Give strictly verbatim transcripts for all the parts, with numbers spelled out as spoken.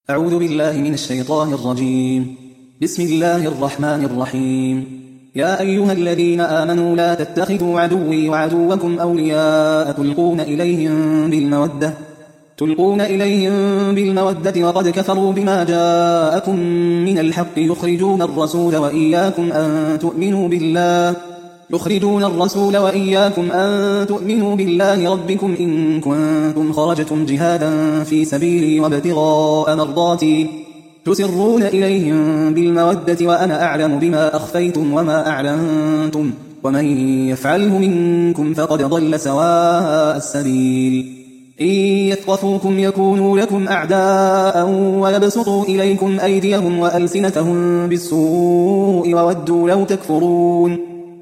أعوذ بالله من الشيطان الرجيم. بسم الله الرحمن الرحيم. يا أيها الذين آمنوا لا تتخذوا عدوي وعدوكم أولياء تلقون إليهم بالمودة تلقون إليهم بالمودة وقد كفروا بما جاءكم من الحق يخرجون الرسول وإياكم أن تؤمنوا بالله يخرجون الرسول وإياكم أن تؤمنوا بالله ربكم إن كنتم خرجتم جهادا في سبيلي وابتغاء مرضاتي تسرون إليهم بالمودة وأنا أعلم بما أخفيتم وما أعلنتم ومن يفعله منكم فقد ضل سواء السبيل. إن يثقفوكم يكونوا لكم أعداء ويبسطوا إليكم أيديهم وألسنتهم بالسوء وودوا لو تكفرون.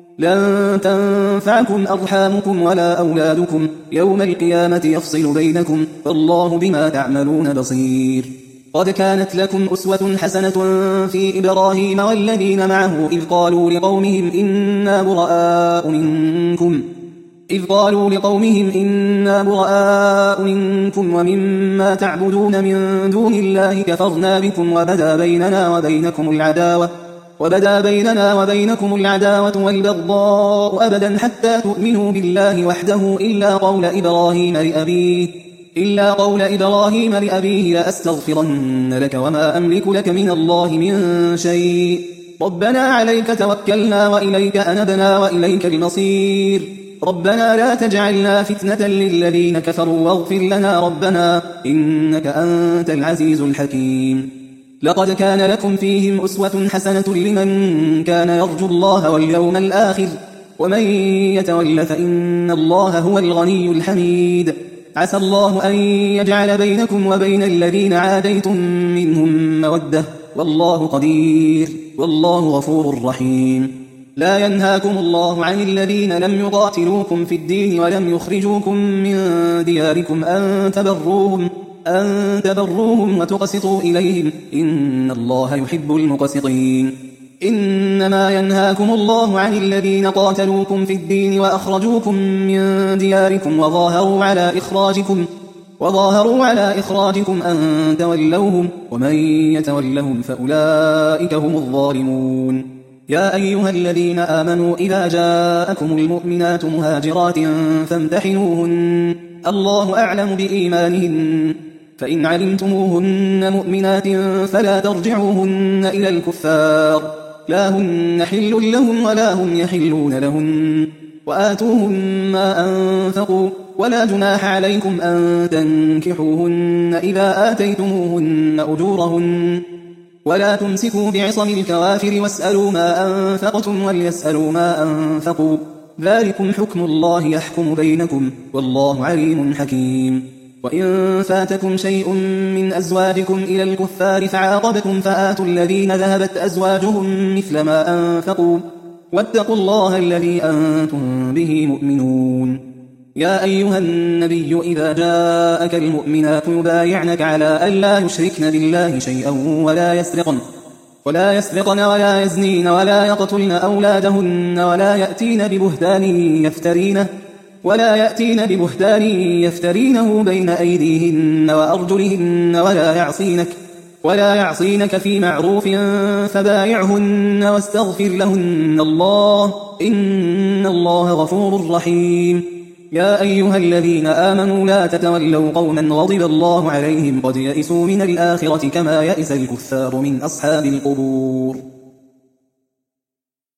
لن تنفعكم أرحامكم ولا أولادكم يوم القيامة يفصل بينكم فالله بما تعملون بصير. قد كانت لكم أسوة حسنة في إبراهيم والذين معه إذ قالوا لقومهم إنا براء منكم إذ قالوا لقومهم إنا براء منكم ومما تعبدون من دون الله كفرنا بكم وبدا بيننا وبينكم العداوة وبدا بيننا وبينكم العداوة والبغضاء أبدا حتى تؤمنوا بالله وحده إلا قول إبراهيم لأبيه إلا قول إبراهيم لأبيه لأستغفرن لك وما أملك لك من الله من شيء ربنا عليك توكلنا وإليك أنبنا وإليك المصير. ربنا لا تجعلنا فتنة للذين كفروا واغفر لنا ربنا إنك أنت العزيز الحكيم. لقد كان لكم فيهم أسوة حسنة لمن كان يرجو الله واليوم الآخر ومن يتول فإن الله هو الغني الحميد. عسى الله أن يجعل بينكم وبين الذين عاديتم منهم مودة والله قدير والله غفور رحيم. لا ينهاكم الله عن الذين لم يقاتلوكم في الدين ولم يخرجوكم من دياركم أن تبروهم أن تبروهم وتقسطوا إليهم إن الله يحب المقسطين. إنما ينهاكم الله عن الذين قاتلوكم في الدين وأخرجوكم من دياركم وظاهروا على إخراجكم وظاهروا على إخراجكم أن تولوهم ومن يتولهم فأولئك هم الظالمون. يا أيها الذين آمنوا إذا جاءكم المؤمنات مهاجرات فامتحنوهن الله أعلم بإيمانهن فإن علمتموهن مؤمنات فلا ترجعوهن إلى الكفار لا هن حل لهم ولا هم يحلون لهن وآتوهم ما أنفقوا ولا جناح عليكم أن تنكحوهن إذا آتيتموهن أجورهن ولا تمسكوا بعصم الكوافر واسألوا ما أنفقتم وليسألوا ما أنفقوا ذلكم حكم الله يحكم بينكم والله عليم حكيم. وإن فاتكم شيء من أزواجكم إلى الكفار فعاقبتم فآتوا الذين ذهبت أزواجهم مثل ما أنفقوا واتقوا الله الذي أنتم به مؤمنون. يا أيها النبي إذا جاءك المؤمنات يبايعنك على ألا يشركن بالله شيئا ولا يسرقن ولا يسرقن ولا يزنين ولا يقتلن أولادهن ولا يأتين ببهتان يفترينه ولا يأتين ببهتان يفترينه بين أيديهن وأرجلهن ولا يعصينك ولا يعصينك في معروف فبايعهن واستغفر لهن الله إن الله غفور رحيم. يا أيها الذين آمنوا لا تتولوا قوما غضب الله عليهم قد يئسوا من الآخرة كما يئس الكفار من أصحاب القبور.